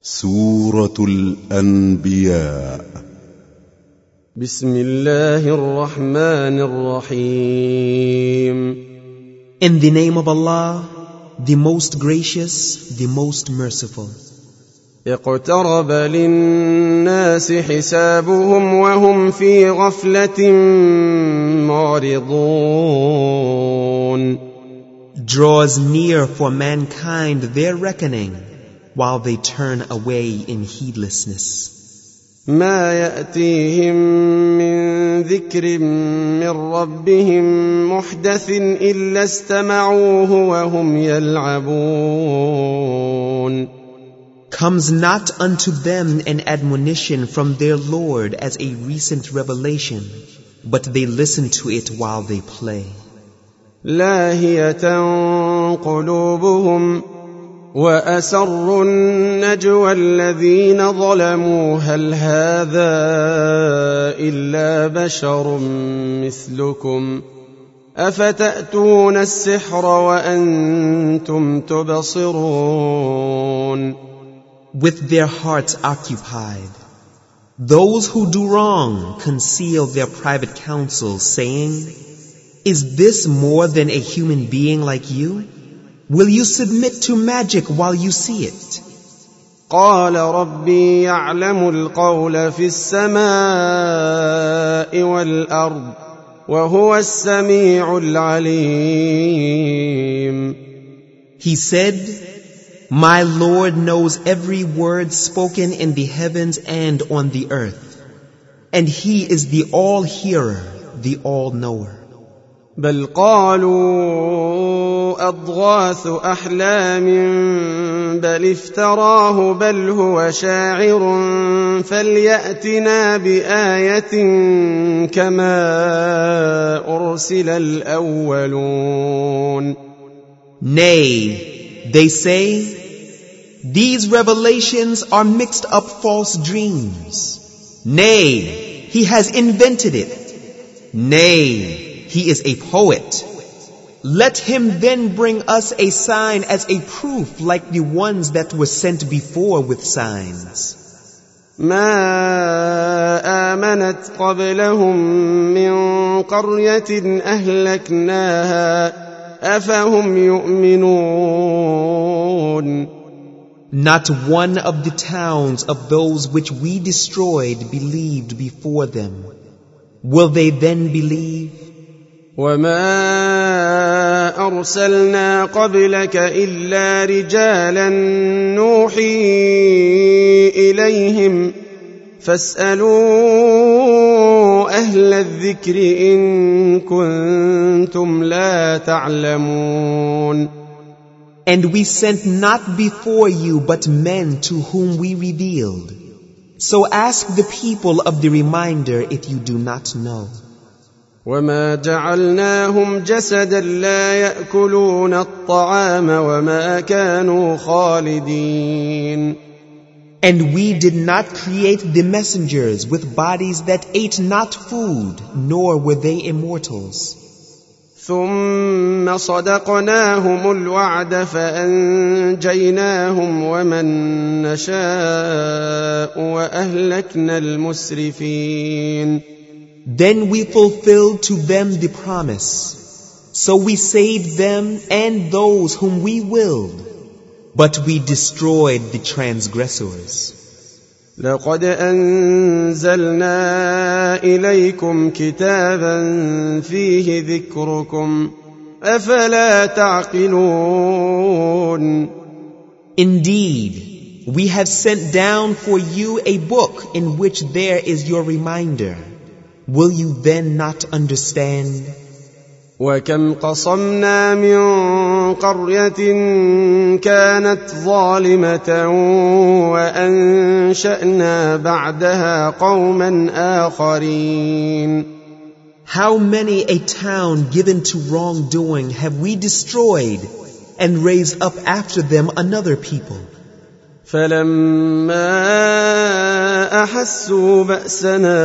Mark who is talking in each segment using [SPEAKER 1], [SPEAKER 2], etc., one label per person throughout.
[SPEAKER 1] سورة الأنبياء.
[SPEAKER 2] بسم الله الرحمن الرحيم.
[SPEAKER 3] In the name of Allah, the most gracious, the most merciful.
[SPEAKER 2] اقترب للناس حسابهم وهم في غفلة معرضون.
[SPEAKER 3] Draws near for mankind their reckoning, while they turn away in heedlessness.
[SPEAKER 2] ما يأتيهم من ذكر من ربهم محدث إلا استمعوه وهم يلعبون.
[SPEAKER 3] Comes not unto them an admonition from their Lord as a recent revelation, but they listen to it while they play.
[SPEAKER 2] لاهية قلوبهم وأسروا النجوى الذين ظلموا هل هذا إلا بشر مثلكم أفتأتون السحر وأنتم تبصرون.
[SPEAKER 3] With their hearts occupied, those who do wrong conceal their private counsel, saying, "Is this more than a human being like you? Will you submit to magic while you see it?"
[SPEAKER 2] قال ربي يعلم القول في السماء والأرض وهو السميع العليم.
[SPEAKER 3] He said, "My Lord knows every word spoken in the heavens and on the earth, and He is the all-hearer, the all-knower."
[SPEAKER 2] بل قالوا أضغاث أحلام بل افتراه بل هو شاعر فليأتنا بآية كما أرسل الأولون.
[SPEAKER 3] Nay, they say, these revelations are mixed up false dreams. Nay, he has invented it. Nay, he is a poet. Let him then bring us a sign as a proof like the ones that were sent before with signs.
[SPEAKER 2] ما آمنت قبلهم من قرية أهلكناها أفهم يؤمنون.
[SPEAKER 3] Not one of the towns of those which we destroyed believed before them. Will they then believe?
[SPEAKER 2] وما أرسلنا قبلك إلا رجالا نوحي إليهم فاسألوا أهل الذكر إن كنتم لا تعلمون.
[SPEAKER 3] And we sent not before you but men to whom we revealed. So ask the people of the reminder if you do not know.
[SPEAKER 2] وما جعلناهم جسدا لا يأكلون الطعام وما كانوا خالدين.
[SPEAKER 3] And we did not create the messengers with bodies that ate not food, nor were they immortals.
[SPEAKER 2] ثم صدقناهم الوعد فأنجيناهم ومن نشاء وأهلكنا المسرفين.
[SPEAKER 3] Then we fulfilled to them the promise. So we saved them and those whom we willed, but we destroyed the transgressors.
[SPEAKER 2] لقد أنزلنا إليكم كتابا فيه ذكركم أفلا تعقلون.
[SPEAKER 3] Indeed, we have sent down for you a book in which there is your reminder. Will you then not understand?
[SPEAKER 2] وكم قصمنا من قرية كانت ظالمة وأنشأنا بعدها قوما آخرين.
[SPEAKER 3] How many a town given to wrongdoing have we destroyed and raised up after them another people?
[SPEAKER 2] فلما أحسوا بأسنا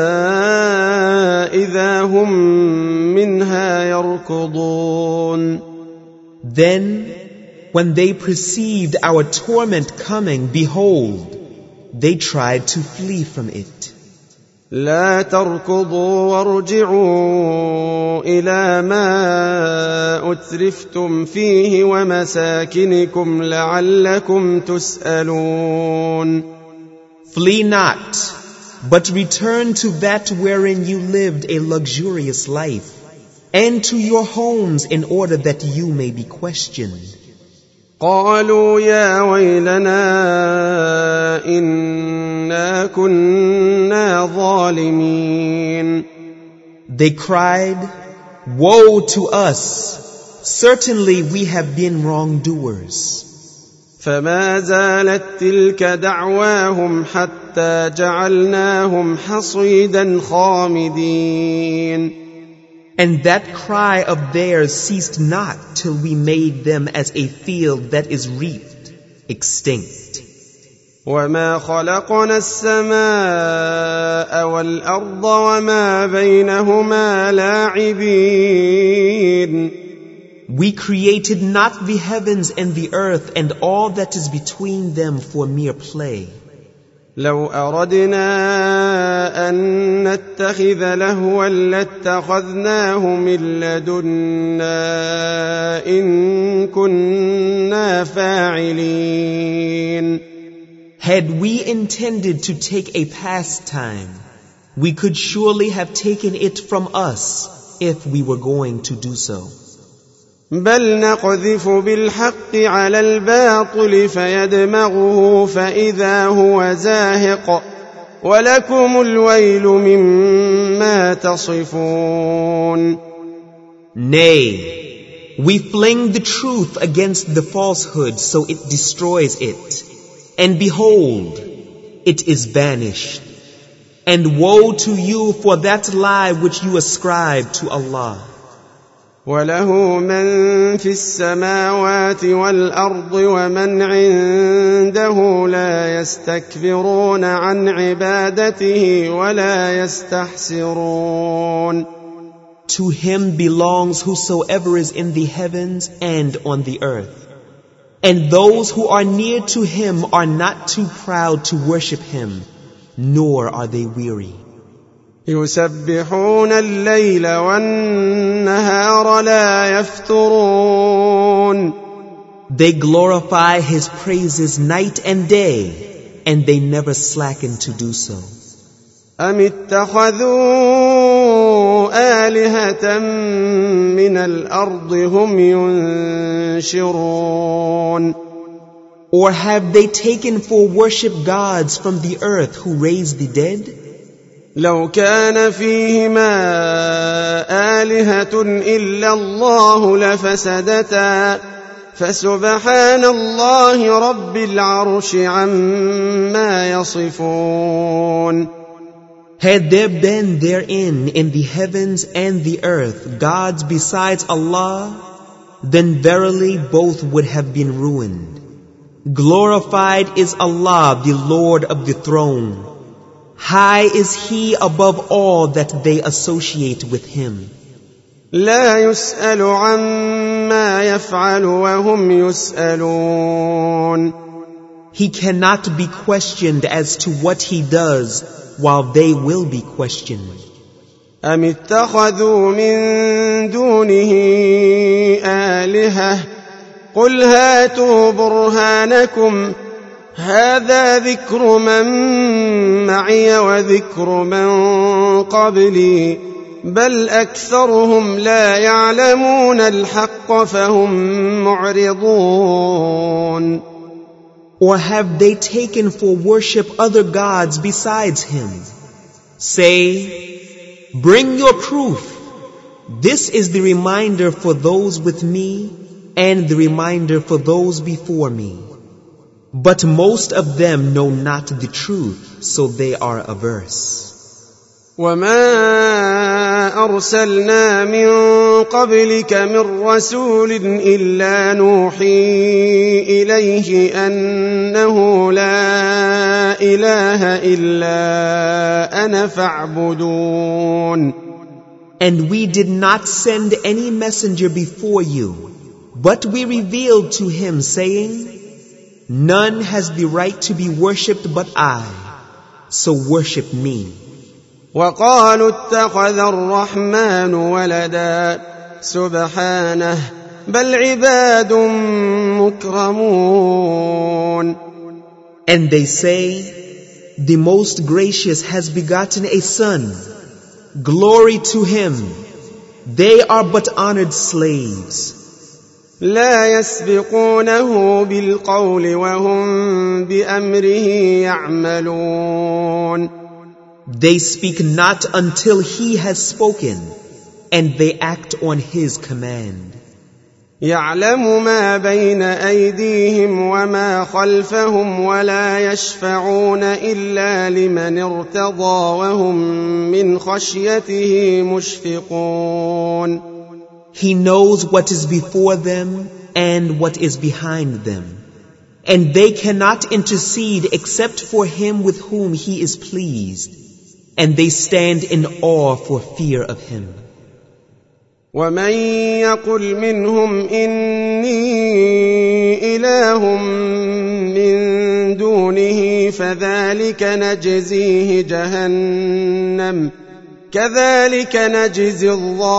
[SPEAKER 2] إذا هم منها يركضون.
[SPEAKER 3] Then, when they perceived our torment coming, behold, they tried to flee from it.
[SPEAKER 2] لا تركضوا وارجعوا إلى ما أترفتم فيه ومساكنكم لعلكم تسألون.
[SPEAKER 3] Flee not, but return to that wherein you lived a luxurious life, and to your homes in order that you may be questioned.
[SPEAKER 2] قالوا يا ويلنا إنا كنا ظالمين.
[SPEAKER 3] They cried, "Woe to us! Certainly we have been wrongdoers."
[SPEAKER 2] فما زالت تلك دعواهم حتى جعلناهم حصيدا خامدين.
[SPEAKER 3] And that cry of theirs ceased not till we made them as a field that is reaped, extinct.
[SPEAKER 2] وما خلقنا السماء والأرض وما بينهما لاعبين.
[SPEAKER 3] We created not the heavens and the earth and all that is between them for mere play.
[SPEAKER 2] لو أردنا أن نتخذ لهوا لاتخذناه من لدنا إن كنا فاعلين.
[SPEAKER 3] Had we intended to take a pastime, we could surely have taken it from us if we were going to do so.
[SPEAKER 2] بل نقذف بالحق على الباطل فيدمغه فإذا هو زاهق ولكم الويل مما تصفون.
[SPEAKER 3] Nay, we fling the truth against the falsehood so it destroys it. And behold, it is banished. And woe to you for that lie which you ascribe to Allah.
[SPEAKER 2] وله من في السماوات والأرض ومن عنده لا يستكبرون عن عبادته ولا يستحسرون.
[SPEAKER 3] To him belongs whosoever is in the heavens and on the earth. And those who are near to him are not too proud to worship him, nor are they weary.
[SPEAKER 2] يسبحون الليل والنهار لا يفترون.
[SPEAKER 3] They glorify his praises night and day, and they never slacken to do so.
[SPEAKER 2] أم اتخذوا آلهة من الأرض هم ينشرون.
[SPEAKER 3] Or have they taken for worship gods from the earth who raise the dead?
[SPEAKER 2] لو كان فيهما آلهة إلا الله لفسدتا فسبحان الله رب العرش عما يصفون.
[SPEAKER 3] Had there been therein in the heavens and the earth gods besides Allah, then verily both would have been ruined. Glorified is Allah, the Lord of the throne. High is He above all that they associate with Him.
[SPEAKER 2] لا يسأل عما يفعل وهم يسألون.
[SPEAKER 3] He cannot be questioned as to what He does, while they will be questioned.
[SPEAKER 2] أم اتخذوا من دونه آلهة قل هاتوا برهانكم هذا ذكر من معي وذكر من قبلي بل أكثرهم لا يعلمون الحق فهم معرضون.
[SPEAKER 3] Or have they taken for worship other gods besides Him? Say, bring your proof. This is the reminder for those with me and the reminder for those before me. But most of them know not the truth, so they are averse.
[SPEAKER 2] وما أرسلنا من قبلك من رسول إلا نوحي إليه أنه لا إله إلا أنا فاعبدون.
[SPEAKER 3] And we did not send any messenger before you, but we revealed to him saying, None has the right to be worshipped but I, so worship me.
[SPEAKER 2] وقالوا اتخذ الرحمن ولدا سبحانه بل عباد مكرمون.
[SPEAKER 3] And they say, the Most Gracious has begotten a son. Glory to him. They are but honored slaves.
[SPEAKER 2] لا يسبقونه بالقول وهم بأمره يعملون.
[SPEAKER 3] They speak not until he has spoken, and they act on his command.
[SPEAKER 2] يعلم ما بين أيديهم وما خلفهم ولا يشفعون إلا لمن ارتضى وهم من خشيته مشفقون.
[SPEAKER 3] He knows what is before them and what is behind them, and they cannot intercede except for him with whom he is pleased, and they stand in awe for fear of him.
[SPEAKER 2] ومن يقل منهم إني إله من دونه فذلك نجزيه جهنم كذلك نجزي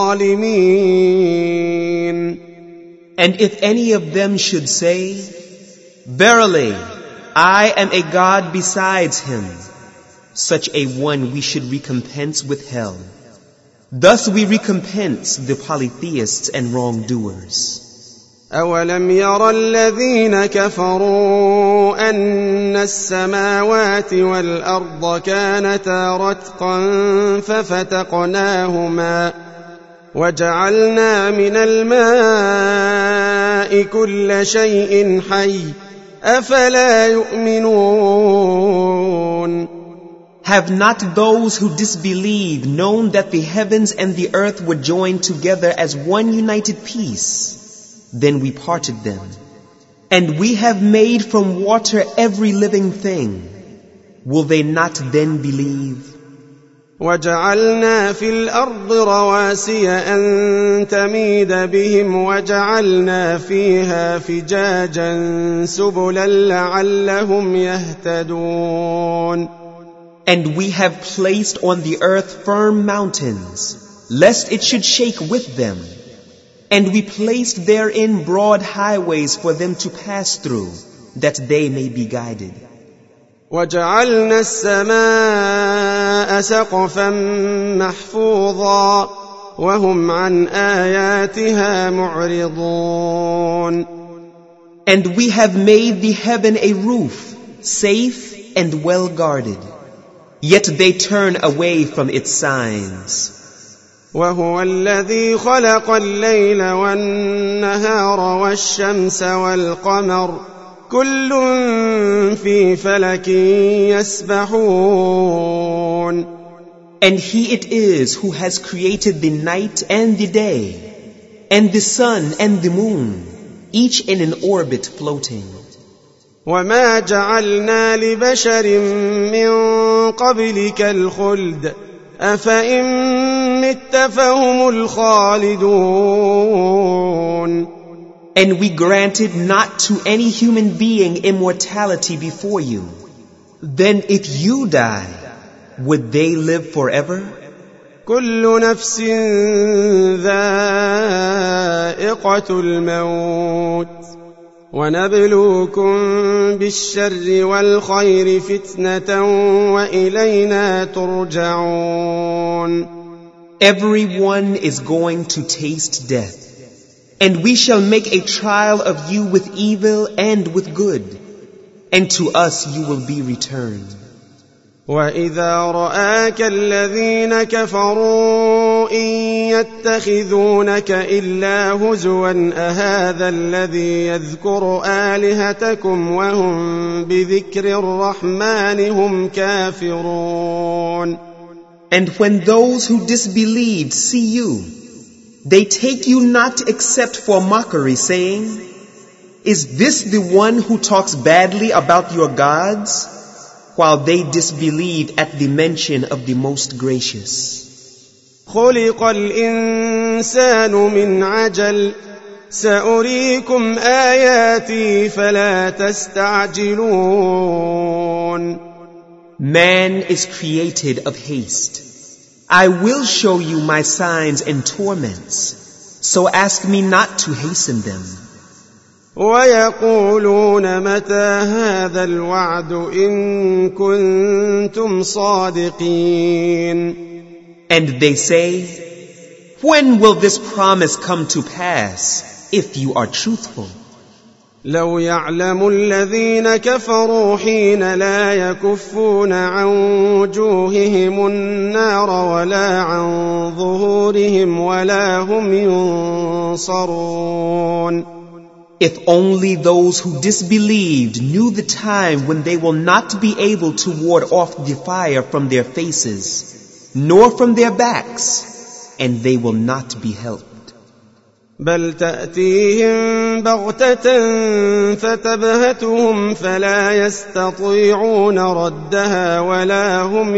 [SPEAKER 2] الظالمين.
[SPEAKER 3] And if any of them should say, verily, I am a God besides him, such a one we should recompense with hell. Thus we recompense the polytheists and wrongdoers.
[SPEAKER 2] أولم ير الذين كفروا أن السماوات والأرض كانتا رتقا ففتقناهما وجعلنا من الماء كل شيء حي أفلا يؤمنون.
[SPEAKER 3] Have not those who disbelieve known that the heavens and the earth were joined together as one united piece? Then we parted them. And we have made from water every living thing. Will they not then believe?
[SPEAKER 2] وجعلنا في الأرض رواسي أن تميد بهم وجعلنا فيها فجاجا سبلا لعلهم يهتدون.
[SPEAKER 3] And we have placed on the earth firm mountains, lest it should shake with them. And we placed therein broad highways for them to pass through, that they may be guided.
[SPEAKER 2] وجعلنا السماء سقفا محفوظا وهم عن آياتها معرضون.
[SPEAKER 3] And we have made the heaven a roof, safe and well guarded. Yet they turn away from its signs.
[SPEAKER 2] وهو الذي خلق الليل والنهار والشمس والقمر كل في فلك يسبحون.
[SPEAKER 3] And he it is who has created the night and the day, and the sun and the moon, each in an orbit floating.
[SPEAKER 2] وما جعلنا لبشر من قبلك الخلد أفإن مت فهم الخالدون.
[SPEAKER 3] And we granted not to any human being immortality before you. Then if you die, would they live forever?
[SPEAKER 2] كل نفس ذائقة الموت ونبلوكم بالشر والخير فتنة وإلينا ترجعون.
[SPEAKER 3] Everyone is going to taste death, and we shall make a trial of you with evil and with good, and to us you will be returned.
[SPEAKER 2] وإذا رآك الذين كفروا إن يتخذونك إلا هزوا أهذا الذي يذكر آلهتكم وهم بذكر الرحمن هم كافرون.
[SPEAKER 3] And when those who disbelieved see you, they take you not except for mockery, saying, Is this the one who talks badly about your gods? While they disbelieved at the mention of the Most Gracious.
[SPEAKER 2] خلق الإنسان من عجل سأريكم آياتي فلا تستعجلون.
[SPEAKER 3] Man is created of haste. I will show you my signs and torments, so ask me not to hasten them.
[SPEAKER 2] ويقولون متى هذا الوعد إن كنتم صادقين.
[SPEAKER 3] And they say, when will this promise come to pass, if you are truthful?
[SPEAKER 2] لو يعلم الذين كفروا حين لا يكفون عن وجوههم النار ولا عن ظهورهم ولا هم ينصرون.
[SPEAKER 3] If only those who disbelieved knew the time when they will not be able to ward off the fire from their faces, nor from their backs, and they will not be helped.
[SPEAKER 2] بل تأتيهم بغتة فتبهتهم فلا يستطيعون ردها ولا هم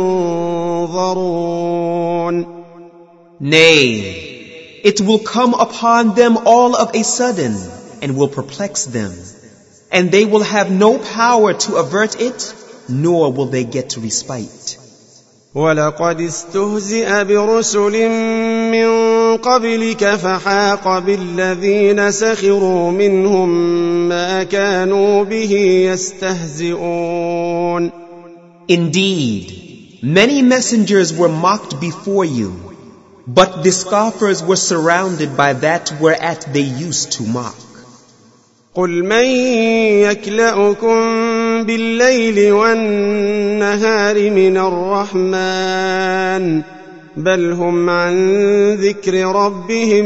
[SPEAKER 2] ينظرون.
[SPEAKER 3] Nay, it will come upon them all of a sudden and will perplex them, and they will have no power to avert it, nor will they get respite.
[SPEAKER 2] ولقد استهزئ برسل من قبلك فحاق بالذين سخروا منهم ما كانوا به يستهزئون.
[SPEAKER 3] Indeed, many messengers were mocked before you, but the scoffers were surrounded by that whereat they used to mock.
[SPEAKER 2] قل من يكلؤكم بالليل والنهار من الرحمن بل هم عن ذكر ربهم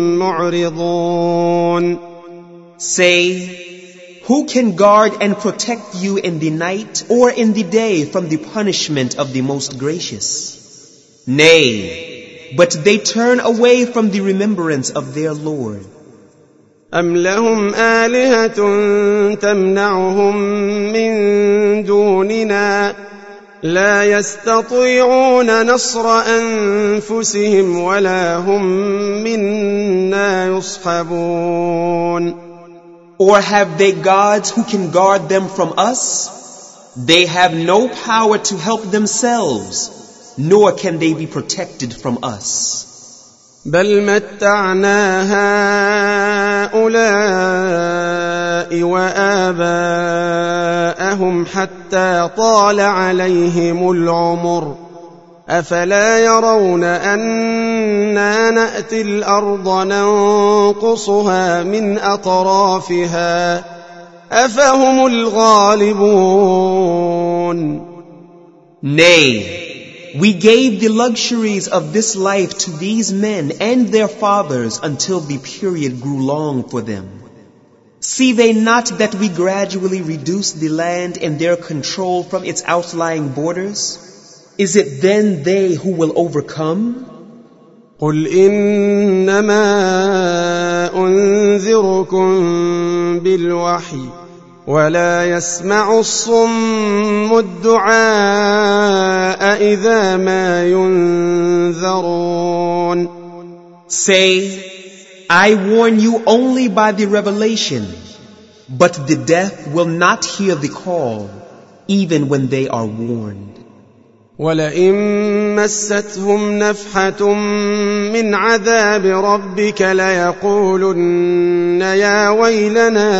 [SPEAKER 2] معرضون.
[SPEAKER 3] Say, who can guard and protect you in the night or in the day from the punishment of the Most Gracious? Nay, but they turn away from the remembrance of their Lord.
[SPEAKER 2] أم لهم آلهة تمنعهم من دوننا لا يستطيعون نصر أنفسهم ولا هم منا يصحبون.
[SPEAKER 3] Or have they gods who can guard them from us? They have no power to help themselves, nor can they be protected from us.
[SPEAKER 2] بل متعنا هؤلاء وآباءهم حتى طال عليهم العمر أفلا يرون أنا نأتي الأرض ننقصها من أطرافها أفهم الغالبون.
[SPEAKER 3] Nay, we gave the luxuries of this life to these men and their fathers until the period grew long for them. See they not that we gradually reduce the land and their control from its outlying borders? Is it then they who will overcome?
[SPEAKER 2] قل إنما أنذركم بالوحي ولا يسمع الصم الدعاء إذا ما ينذرون.
[SPEAKER 3] Say, I warn you only by the revelation, but the deaf will not hear the call, even when they are warned.
[SPEAKER 2] ولئن مستهم نفحة من عذاب ربك ليقولن يا ويلنا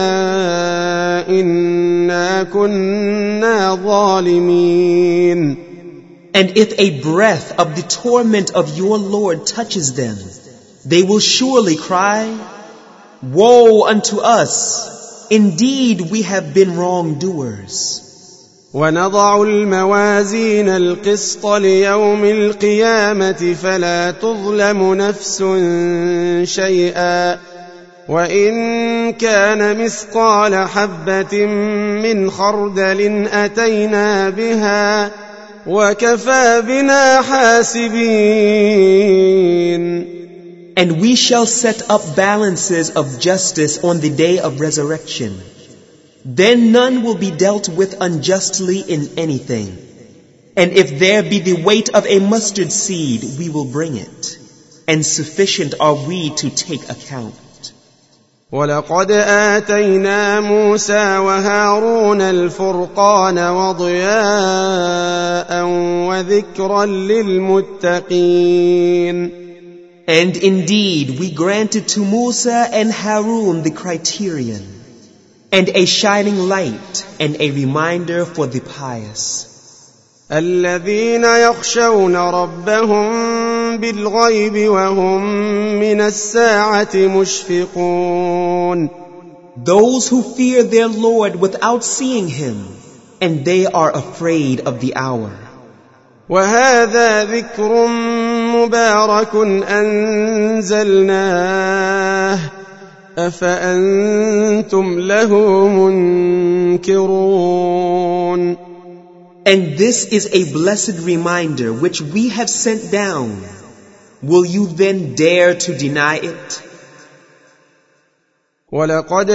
[SPEAKER 2] إنا كنا ظالمين.
[SPEAKER 3] And if a breath of the torment of your Lord touches them, they will surely cry, Woe unto us! Indeed we have been wrongdoers.
[SPEAKER 2] ونضع الموازين القسط ليوم القيامة فلا تظلم نفس شيئا وإن كان مثقال حبة من خردل أتينا بها وكفى بنا حاسبين.
[SPEAKER 3] And we shall set up balances of justice on the day of resurrection. Then none will be dealt with unjustly in anything. And if there be the weight of a mustard seed, we will bring it. And sufficient are we to take account.
[SPEAKER 2] ولقد آتينا موسى وهارون الفرقان وضياء وذكرا للمتقين.
[SPEAKER 3] And indeed, we granted to Musa and Harun the criterion, and a shining light, and a reminder for the pious.
[SPEAKER 2] الذين يخشون ربهم بالغيب وهم من الساعة مشفقون.
[SPEAKER 3] Those who fear their Lord without seeing Him, and they are afraid of the hour.
[SPEAKER 2] وهذا ذكر مبارك أنزلناه أفأنتم له منكرون.
[SPEAKER 3] And this is a blessed reminder which we have sent down. Will you then dare to deny it?
[SPEAKER 2] ولقد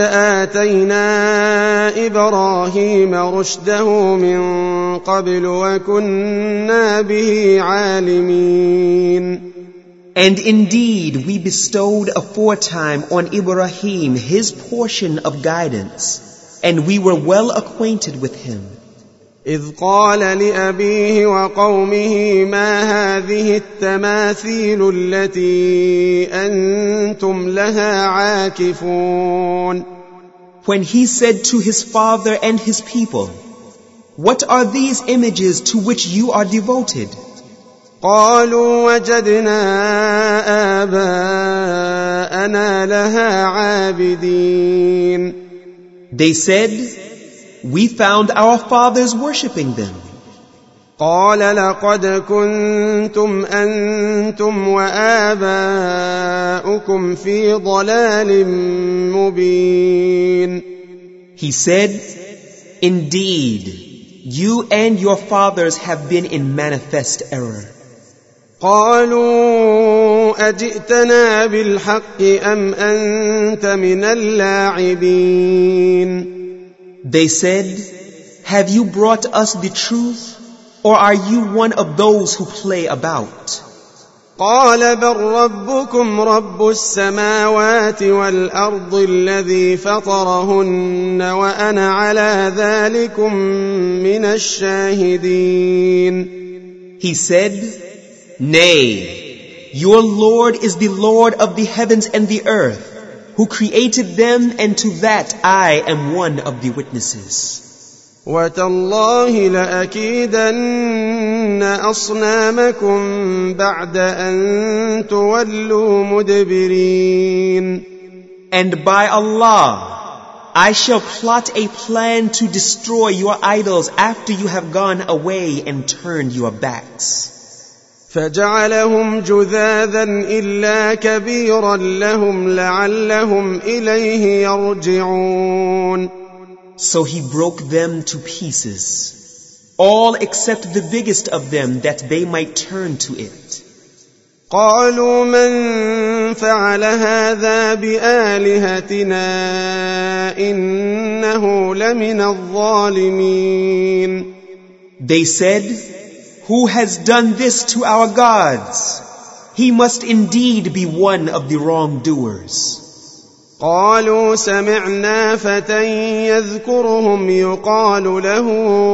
[SPEAKER 2] آتينا إبراهيم رشده من قبل وكنا به عالمين.
[SPEAKER 3] And indeed, we bestowed aforetime on Ibrahim his portion of guidance, and we were well acquainted with him.
[SPEAKER 2] إذ قال لأبيه وقومه ما هذه التماثيل التي أنتم لها عاكفون.
[SPEAKER 3] When he said to his father and his people, what are these images to which you are devoted?
[SPEAKER 2] قالوا وجدنا آباءنا لها عابدين.
[SPEAKER 3] They said, we found our fathers worshipping them.
[SPEAKER 2] قال لقد كنتم أنتم وآباؤكم في ضلال مبين.
[SPEAKER 3] He said, indeed, you and your fathers have been in manifest error.
[SPEAKER 2] قالوا أجئتنا بالحق أم أنت من اللاعبين.
[SPEAKER 3] They said, have you brought us the truth, or are you one of those who play about?
[SPEAKER 2] قال بل ربكم رب السماوات والأرض الذي فطرهن وأنا على ذلكم من الشاهدين.
[SPEAKER 3] He said, nay, your Lord is the Lord of the heavens and the earth, who created them, and to that I am one of the witnesses.
[SPEAKER 2] وتالله لأكيدن أصنامكم بعد أن تولوا مدبرين.
[SPEAKER 3] And by Allah, I shall plot a plan to destroy your idols after you have gone away and turned your backs.
[SPEAKER 2] فجعلهم جذاذا إلا كبيرا لهم لعلهم إليه يرجعون.
[SPEAKER 3] So he broke them to pieces, all except the biggest of them, that they might turn to it.
[SPEAKER 2] قالوا من فعل هذا بآلهتنا إنه لمن الظالمين.
[SPEAKER 3] They said, who has done this to our gods? He must indeed be one of the wrongdoers.
[SPEAKER 2] قالوا سمعنا فتى يذكرهم يقال له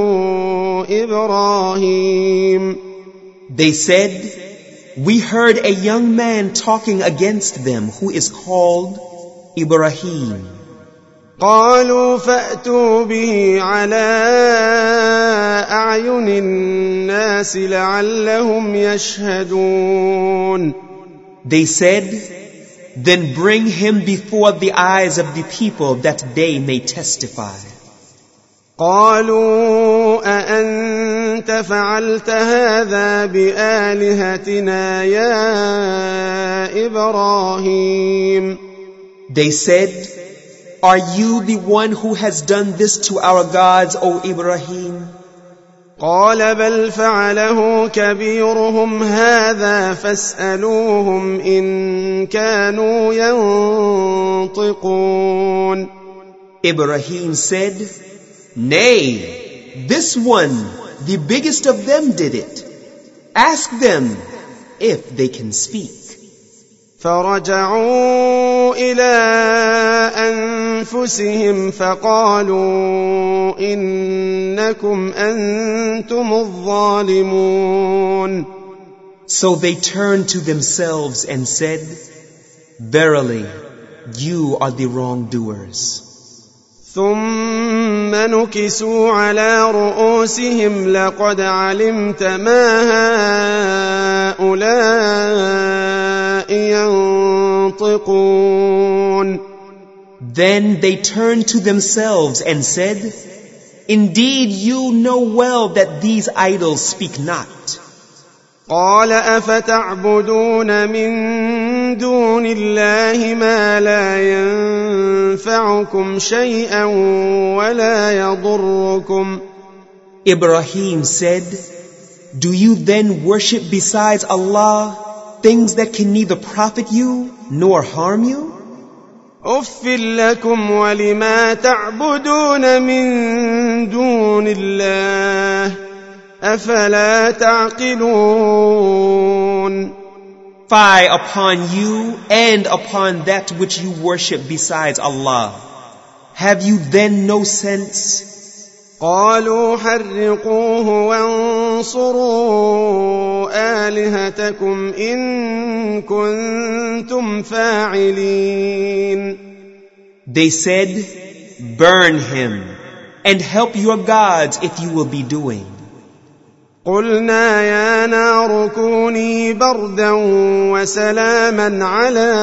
[SPEAKER 2] إبراهيم.
[SPEAKER 3] They said, we heard a young man talking against them who is called Ibrahim.
[SPEAKER 2] قالوا فأتوا به على أعين الناس لعلهم يشهدون.
[SPEAKER 3] They said, then bring him before the eyes of the people that they may testify.
[SPEAKER 2] قالوا أأنت فعلت هذا بآلهتنا يا إبراهيم.
[SPEAKER 3] They said, are you the one who has done this to our gods, O Ibrahim?
[SPEAKER 2] قال بل فعله كبيرهم هذا فاسألوهم إن كانوا ينطقون.
[SPEAKER 3] Ibrahim said, nay, this one, the biggest of them, did it. Ask them if they can speak.
[SPEAKER 2] فرجعوا إلى أنفسهم فقالوا إنكم أنتم الظالمون.
[SPEAKER 3] So they turned to themselves and said, Verily, you are the wrongdoers.
[SPEAKER 2] ثم نكسوا على رؤوسهم لقد علمت ما هؤلاء ينطقون.
[SPEAKER 3] Then they turned to themselves and said, Indeed, you know well that these idols speak not.
[SPEAKER 2] قال أفتعبدون من دون الله ما لا ينفعكم شيئا ولا يضركم.
[SPEAKER 3] Ibrahim said, Do you then worship besides Allah things that can neither profit you nor harm you?
[SPEAKER 2] أف لكم ولما تعبدون من دون الله أفلا تعقلون.
[SPEAKER 3] Fie upon you and upon that which you worship besides Allah. Have you then no sense?
[SPEAKER 2] قالوا حرقوه وانصروا آلهتكم إن كنتم فاعلين.
[SPEAKER 3] They said, Burn him and help your gods if you will be doing.
[SPEAKER 2] قلنا يا نار كوني بردا وسلاما على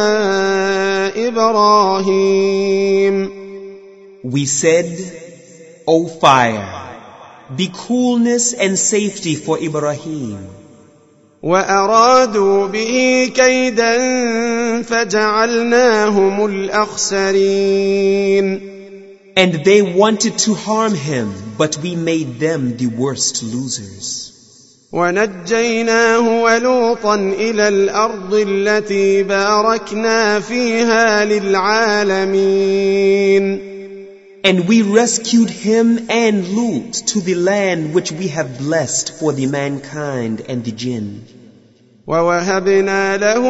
[SPEAKER 2] إبراهيم.
[SPEAKER 3] We said, O fire, be coolness and safety for Ibrahim.
[SPEAKER 2] وأرادوا به كيدا فجعلناهم الأخسرين.
[SPEAKER 3] And they wanted to harm him, but we made them the worst losers.
[SPEAKER 2] ونجيناه ولوطا إلى الأرض التي باركنا فيها للعالمين.
[SPEAKER 3] And we rescued him and Lut to the land which we have blessed for the mankind and the jinn.
[SPEAKER 2] ووهبنا له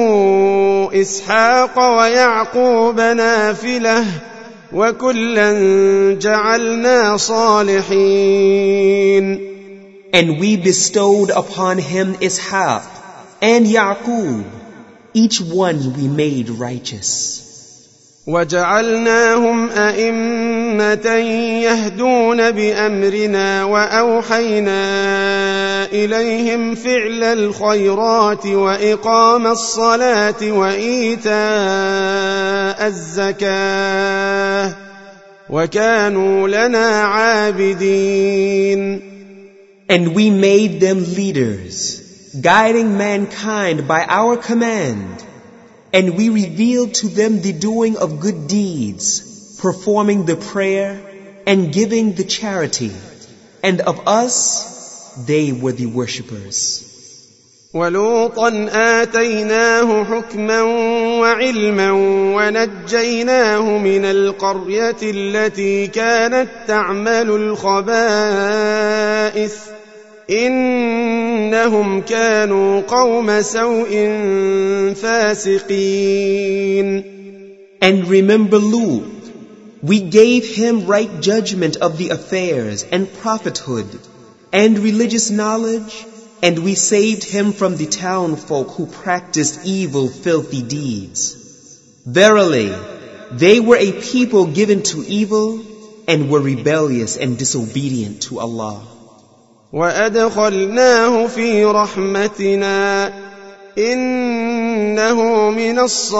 [SPEAKER 2] إسحاق ويعقوب نافلة وكلا جعلنا صالحين.
[SPEAKER 3] And we bestowed upon him Ishaq and Yaqub, each one we made righteous.
[SPEAKER 2] وجعلناهم أئمة يهدون بأمرنا وأوحينا إليهم فعل الخيرات وإقام الصلاة وإيتاء الزكاة وكانوا لنا عابدين.
[SPEAKER 3] And we made them leaders, guiding mankind by our command. And we revealed to them the doing of good deeds, performing the prayer and giving the charity. And of us, they were the worshippers.
[SPEAKER 2] ولوطا آتيناه حكما وعلما ونجيناه من القرية التي كانت تعمل الخبائث إنهم كانوا قوم سوء فاسقين.
[SPEAKER 3] And remember Lut, we gave him right judgment of the affairs and prophethood and religious knowledge, and we saved him from the townfolk who practiced evil, filthy deeds. Verily, they were a people given to evil and were rebellious and disobedient to Allah.
[SPEAKER 2] وأدخلناه في رحمتنا إنه من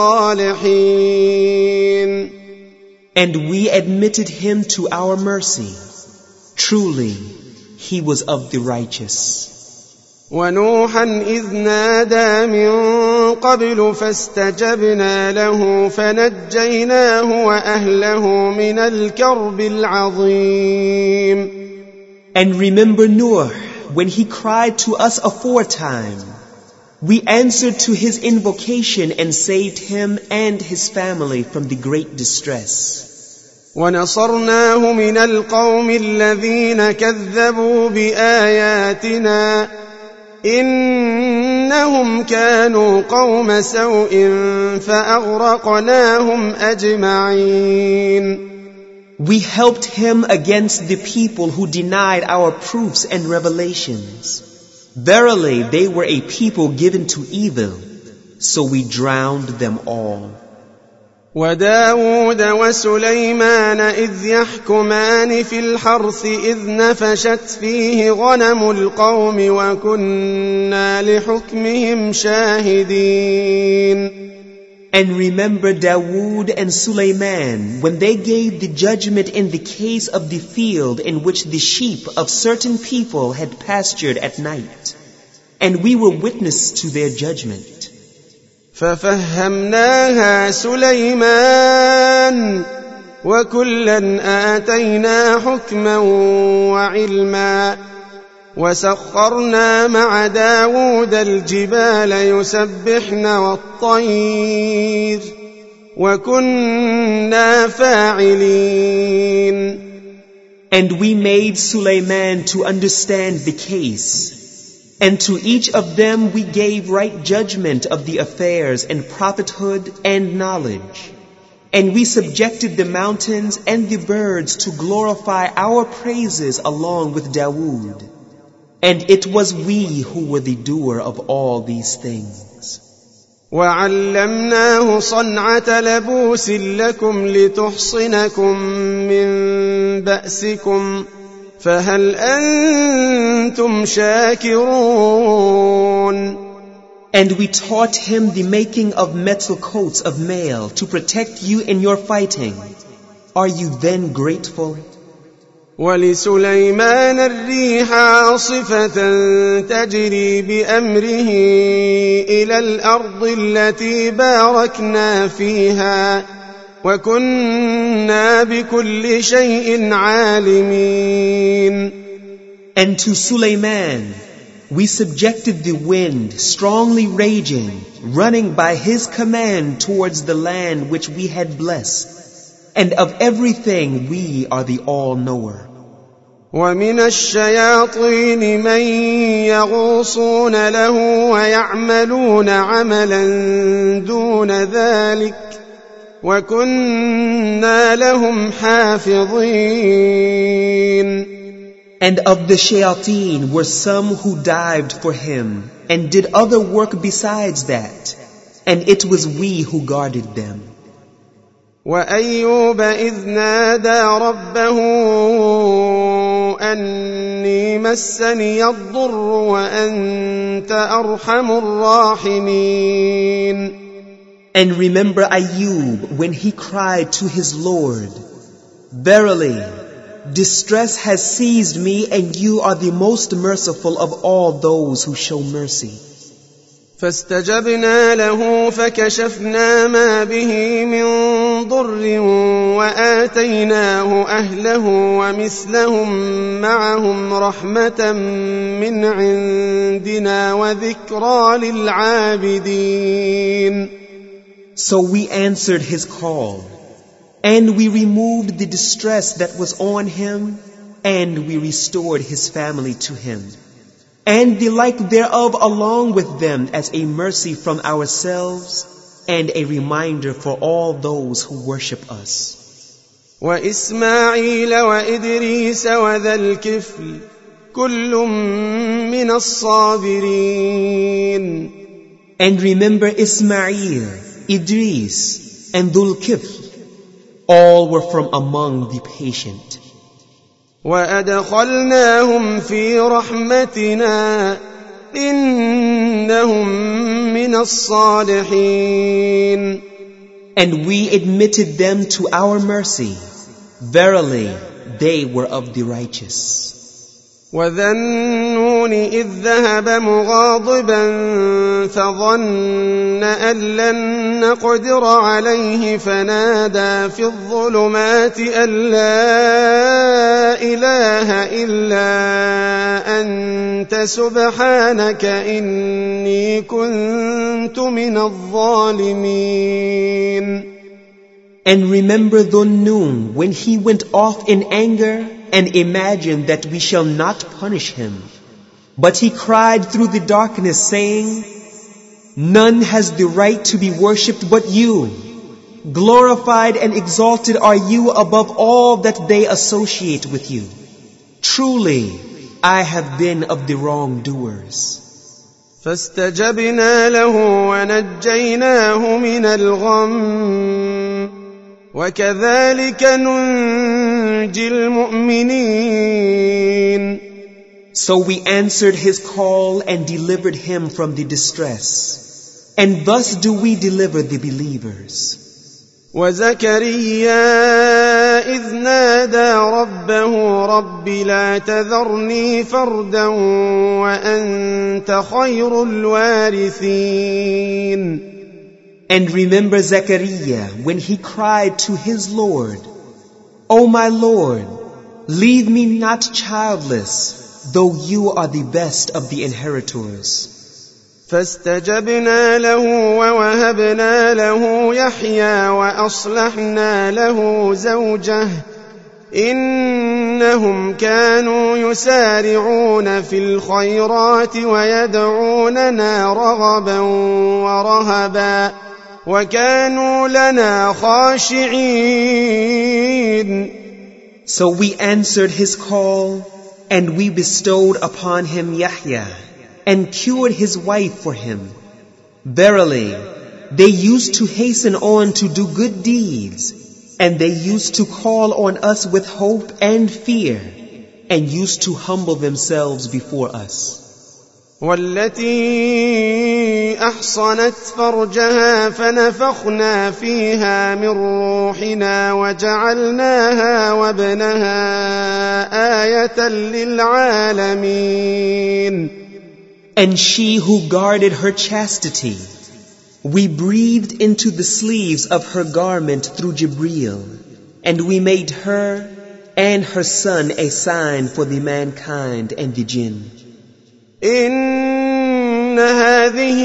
[SPEAKER 2] الصالحين.
[SPEAKER 3] And we admitted him to our mercy. Truly, he was of the righteous.
[SPEAKER 2] ونوحا إذ نادى من قبل فاستجبنا له فنجيناه وأهله من الكرب العظيم.
[SPEAKER 3] And remember Noah, when he cried to us aforetime, we answered to his invocation and saved him and his family from the great distress.
[SPEAKER 2] ونصرناه من القوم الذين كذبوا بآياتنا إن إنهم كانوا قوم سوء فأغرقناهم أجمعين.
[SPEAKER 3] We helped him against the people who denied our proofs and revelations. Verily, they were a people given to evil, so we drowned them all.
[SPEAKER 2] وداود وسليمان إذ يحكمان في الحرث إذ نفشت فيه غنم القوم وكنا لحكمهم شاهدين.
[SPEAKER 3] And remember Dawood and Sulaiman when they gave the judgment in the case of the field in which the sheep of certain people had pastured at night. And we were witness to their judgment.
[SPEAKER 2] ففهمناها سليمان وكلا آتينا حكما وعلما وسخرنا مع داود الجبال يسبحن والطير وكنا فاعلين.
[SPEAKER 3] And we made Sulaiman to understand the case, and to each of them we gave right judgment of the affairs and prophethood and knowledge. And we subjected the mountains and the birds to glorify our praises along with Dawood. And it was we who were the doer of all these things.
[SPEAKER 2] وعلمناه صنعة لبوس لكم لتحصنكم من بأسكم فهل أنتم شاكرون.
[SPEAKER 3] And we taught him the making of metal coats of mail to protect you in your fighting. Are you then grateful?
[SPEAKER 2] ولسليمان الريح عاصفة تجري بأمره إلى الأرض التي باركنا فيها وكنا بكل شيء عالمين.
[SPEAKER 3] And to Sulaiman we subjected the wind strongly raging, running by his command towards the land which we had blessed. And of everything we are the all-knower.
[SPEAKER 2] ومن الشياطين من يغوصون له ويعملون عملا دون ذلك وكنا لهم حافظين.
[SPEAKER 3] And of the shayateen were some who dived for him and did other work besides that, and it was we who guarded them.
[SPEAKER 2] وأيوب إذ نادى ربه أني مسني الضر وأنت أرحم الراحمين.
[SPEAKER 3] And remember Ayub when he cried to his Lord, Verily, distress has seized me and you are the most merciful of all those who show mercy.
[SPEAKER 2] فاستجبنا له فكشفنا ما به من ضر وآتيناه أهله ومثلهم معهم رحمة من عندنا وذكرى للعابدين.
[SPEAKER 3] So we answered his call, and we removed the distress that was on him, and we restored his family to him. And the like thereof along with them as a mercy from ourselves and a reminder for all those who worship us.
[SPEAKER 2] وإسماعيل وإدريس وذا الكفل كل من الصابرين.
[SPEAKER 3] And remember Ismail, Idris, and Dhul Kifl, all were from among the patient.
[SPEAKER 2] وأدخلناهم في رحمتنا إنهم من الصالحين.
[SPEAKER 3] And we admitted them to our mercy. Verily, they were of the righteous.
[SPEAKER 2] وذا النون إذ ذهب مغاضبا فظن أن لن نقدر عليه فنادى في الظلمات أن لا إله إلا أنت سبحانك إني كنت من الظالمين.
[SPEAKER 3] And remember Dhunnun when he went off in anger and imagined that we shall not punish him. But he cried through the darkness saying, None has the right to be worshipped but you. Glorified and exalted are you above all that they associate with you. Truly, I have been of the wrongdoers.
[SPEAKER 2] فاستجبنا له ونجيناه من الغم وكذلك ننجي المؤمنين.
[SPEAKER 3] So we answered his call and delivered him from the distress. And thus do we deliver the believers.
[SPEAKER 2] وزكريا إذ نادى ربه رب لا تذرني فردا وأنت خير الوارثين.
[SPEAKER 3] And remember Zechariah when he cried to his Lord, O my Lord, leave me not childless, though you are the best of the inheritors.
[SPEAKER 2] فاستجبنا له ووهبنا له يحيى وأصلحنا له زوجه إنهم كانوا يسارعون في الخيرات ويدعوننا رغبا ورهبا وكانوا لنا خاشعين.
[SPEAKER 3] So we answered his call and we bestowed upon him Yahya and cured his wife for him. Verily, they used to hasten on to do good deeds, and they used to call on us with hope and fear, and used to humble themselves before us.
[SPEAKER 2] والتي أحصنت فرجها فنفخنا فيها من روحنا وجعلناها وابنها آية للعالمين.
[SPEAKER 3] And she who guarded her chastity, we breathed into the sleeves of her garment through Jibreel, and we made her and her son a sign for the mankind and the jinn.
[SPEAKER 2] إن هذه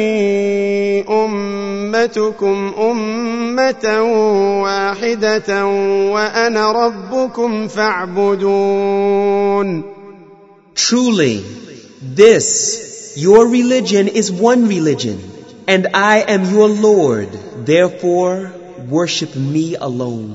[SPEAKER 2] أمتكم أمة واحدة وأنا ربكم فاعبدون.
[SPEAKER 3] Truly, this, your religion is one religion, and I am your Lord, therefore worship me alone.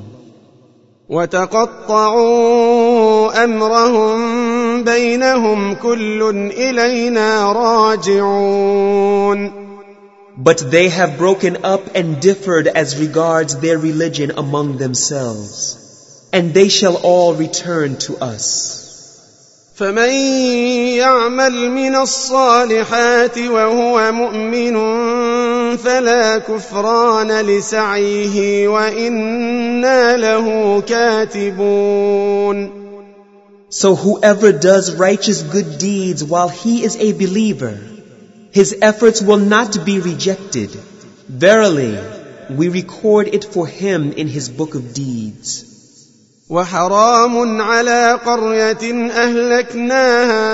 [SPEAKER 2] وتقطعوا أمرهم بينهم كل إلينا راجعون.
[SPEAKER 3] But they have broken up and differed as regards their religion among themselves, and they shall all return to us.
[SPEAKER 2] فمن يعمل من الصالحات وهو مؤمن فلا كفران لسعيه وإنا له كاتبون.
[SPEAKER 3] So whoever does righteous good deeds while he is a believer, his efforts will not be rejected. Verily, we record it for him in his book of deeds.
[SPEAKER 2] وحرام على قرية أهلكناها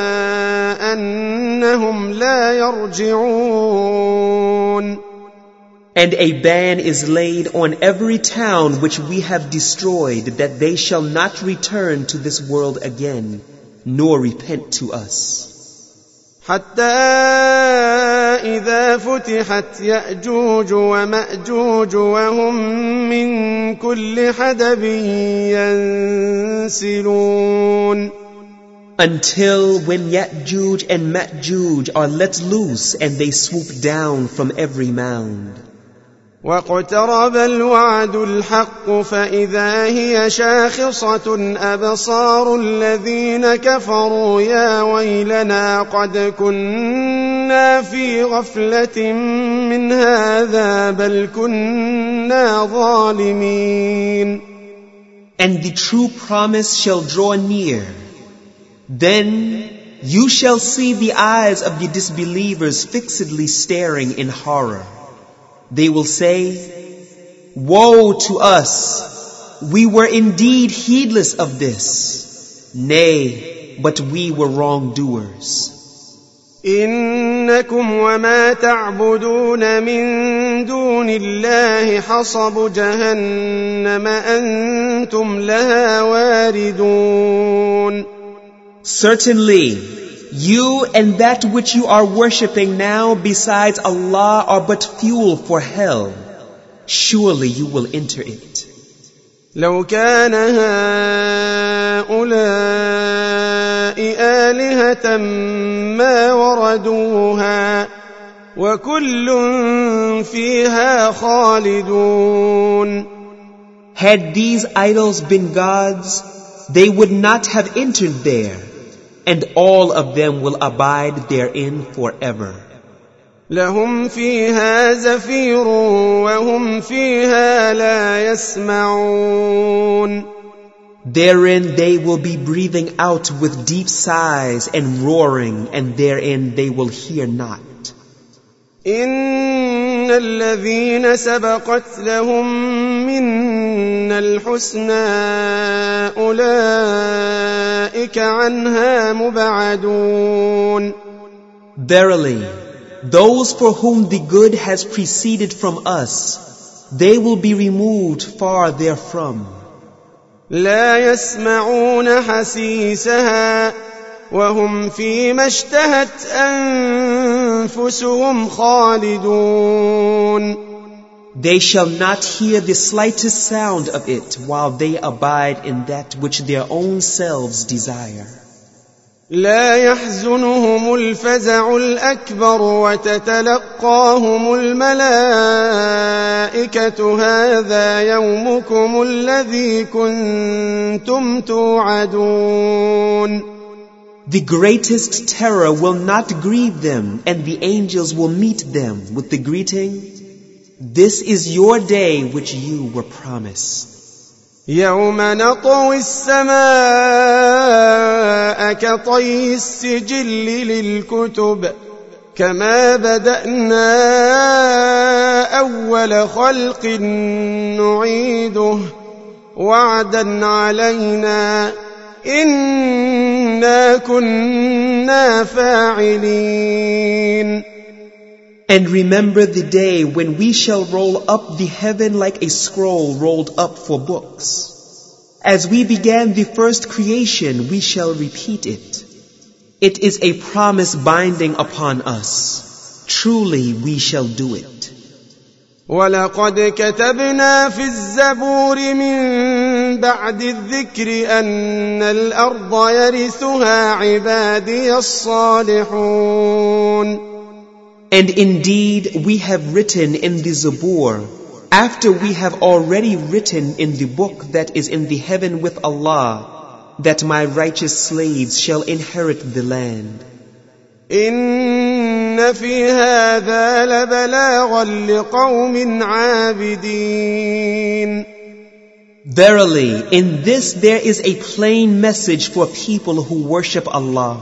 [SPEAKER 2] أنهم لا يرجعون.
[SPEAKER 3] And a ban is laid on every town which we have destroyed, that they shall not return to this world again, nor repent to us.
[SPEAKER 2] حتى إذا فتحت يأجوج ومأجوج وهم من كل حدب ينسلون.
[SPEAKER 3] Until when Ya'juj and Ma'juj are let loose and they swoop down from every mound.
[SPEAKER 2] واقترب الوعد الحق فإذا هي شاخصة أبصار الذين كفروا يا ويلنا قد كنا في غفلة من هذا بل كنا ظالمين.
[SPEAKER 3] And the true promise shall draw near. Then you shall see the eyes of the disbelievers fixedly staring in horror. They will say, Woe to us! We were indeed heedless of this. Nay, but we were wrongdoers.
[SPEAKER 2] إنكم وما تعبدون من دون الله حصب جهنم أنتم لها واردون.
[SPEAKER 3] Certainly, You and that which you are worshipping now besides Allah are but fuel for hell. Surely you will enter it.
[SPEAKER 2] لو كان هؤلاء آلهة ما وردوها وكل فيها خالدون.
[SPEAKER 3] Had these idols been gods, they would not have entered there, and all of them will abide therein forever.
[SPEAKER 2] لهم فيها زفير وهم فيها لا يسمعون.
[SPEAKER 3] Therein they will be breathing out with deep sighs and roaring, and therein they will hear not.
[SPEAKER 2] إن الذين سبقت لهم منا الحسنى أولئك عنها مبعدون.
[SPEAKER 3] Verily, those for whom the good has preceded from us, they will be removed far therefrom.
[SPEAKER 2] لا يسمعون حسيسها وهم فيما اشتهت أنفسهم خالدون.
[SPEAKER 3] They shall not hear the slightest sound of it while they abide in that which their own selves desire.
[SPEAKER 2] لا يحزنهم الفزع الأكبر وتتلقاهم الملائكة هذا يومكم الذي كنتم توعدون.
[SPEAKER 3] The greatest terror will not grieve them, and the angels will meet them with the greeting, "This is your day which you were promised."
[SPEAKER 2] يوم نطوي السماء كطي السجل للكتب كما بدأنا أول خلق نعيده وعدا علينا إنا كنا فاعلين.
[SPEAKER 3] And remember the day when we shall roll up the heaven like a scroll rolled up for books. As we began the first creation, we shall repeat it. It is a promise binding upon us. Truly we shall do it.
[SPEAKER 2] وَلَقَدْ كَتَبْنَا فِي الزَّبُورِ مِن بَعْدِ الذِّكْرِ أَنَّ الْأَرْضَ يَرِثُهَا عِبَادِيَ الصَّالِحُونَ.
[SPEAKER 3] And indeed we have written in the Zabur, after we have already written in the book that is in the heaven with Allah, that my righteous slaves shall inherit the land.
[SPEAKER 2] إن في هذا لبلاغا لقوم عابدين.
[SPEAKER 3] Verily, in this there is a plain message for people who worship Allah.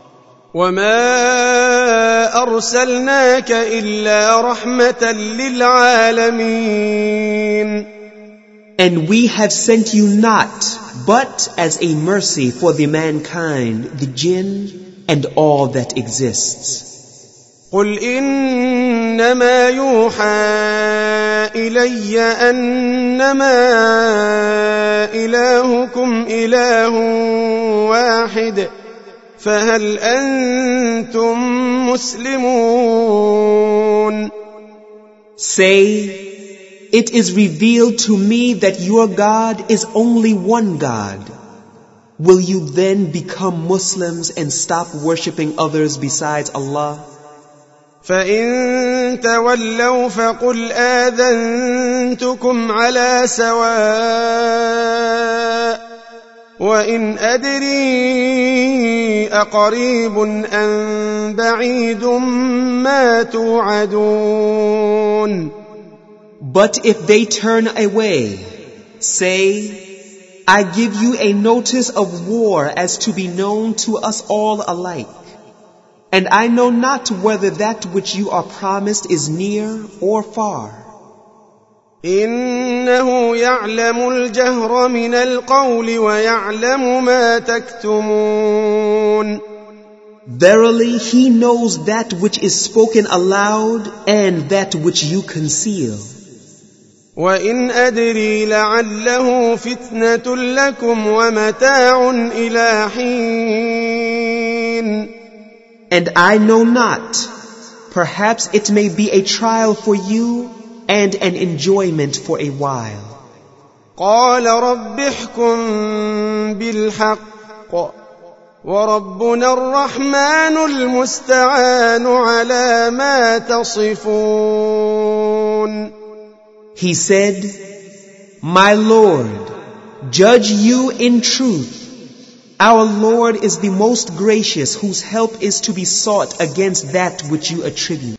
[SPEAKER 2] وما أرسلناك إلا رحمة للعالمين.
[SPEAKER 3] And we have sent you not but as a mercy for the mankind, the jinn, and all that exists.
[SPEAKER 2] قل إنما يوحى إلي أنما إلهكم إله واحد فهل أنتم مسلمون.
[SPEAKER 3] Say, it is revealed to me that your God is only one God. Will you then become Muslims and stop worshipping others besides Allah?
[SPEAKER 2] فإن تولوا فقل آذنتكم على سواء وإن أدري أقريب أم بعيد ما توعدون.
[SPEAKER 3] But if they turn away, say, I give you a notice of war as to be known to us all alike. And I know not whether that which you are promised is near or far.
[SPEAKER 2] إنه يعلم الجهر من القول ويعلم ما تكتمون.
[SPEAKER 3] Verily, he knows that which is spoken aloud and that which you conceal.
[SPEAKER 2] وإن أدري لعله فتنة لكم ومتاع إلى حين
[SPEAKER 3] And I know not, perhaps it may be a trial for you and an enjoyment for a while.
[SPEAKER 2] قال رب احكم بالحق وربنا الرحمن المستعان على ما تصفون.
[SPEAKER 3] He said, My Lord, judge you in truth. Our Lord is the most gracious, whose help is to be sought against that which you attribute.